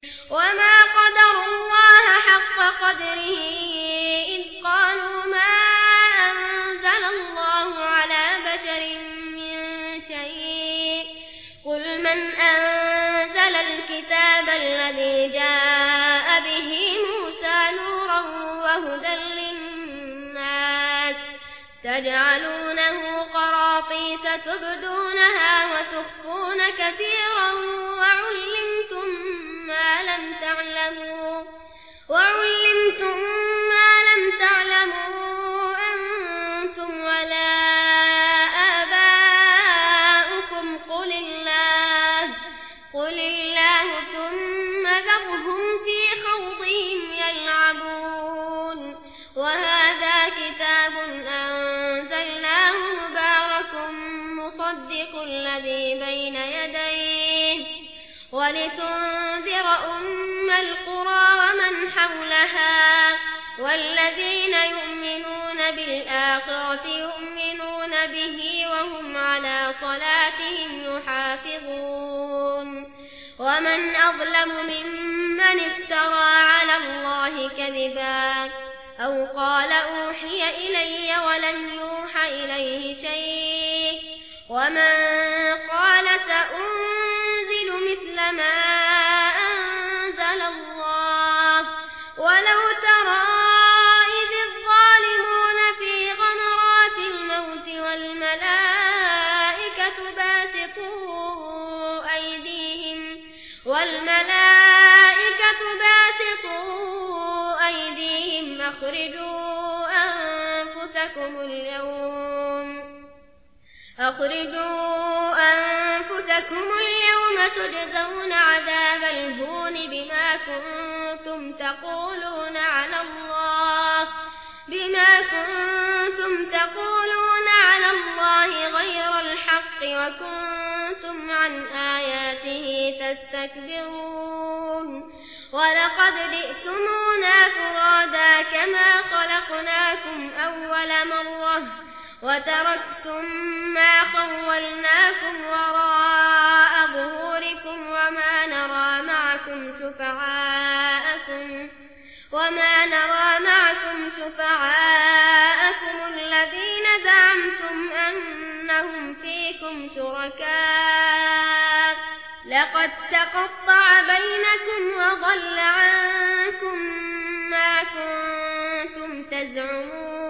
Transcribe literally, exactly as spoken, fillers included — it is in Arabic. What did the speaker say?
وما قدروا الله حق قدره إذ قالوا ما أنزل الله على بشر من شيء قل من أنزل الكتاب الذي جاء به موسى نورا وهدى للناس تجعلونه قراطيس تبدونها وتخفون كثيرا وعلمتم ما لم تعلموا وعلمتم ما لم تعلموا أنتم ولا آباؤكم قل الله قل الله ثم ذرهم في خوضهم يلعبون وهذا كتاب أنزلناه مبارك مصدق الذي بين يديه ولتنذر أم القرى ومن حولها والذين يؤمنون بالآخرة يؤمنون به وهم على صلاتهم يحافظون ومن أظلم ممن افترى على الله كذبا أو قال أوحي إلي ولم يوح إليه شيء ومن قال سأنزل مثل ما أنزل الله ولو ترى إذ الظالمون في غمرات الموت والملائكة باسطوا أيديهم والملائكة باسطوا أيديهم أخرجوا أنفسكم اليوم أخرجوا أنفسكم اليوم تجزون عذاب الهون بما كنتم تقولون على الله بما كنتم تقولون على الله غير الحق وكنتم عن آياته تستكبرون ولقد جئتمونا فرادا كما خلقناكم أول مرة وتركتم ما خولناكم وراء ظهوركم وما نرى معكم شفعاءكم وما نرى معكم شفعاءكم الذين زعمتم أنهم فيكم شركاء لقد تقطع بينكم وضل عنكم ما كنتم تزعمون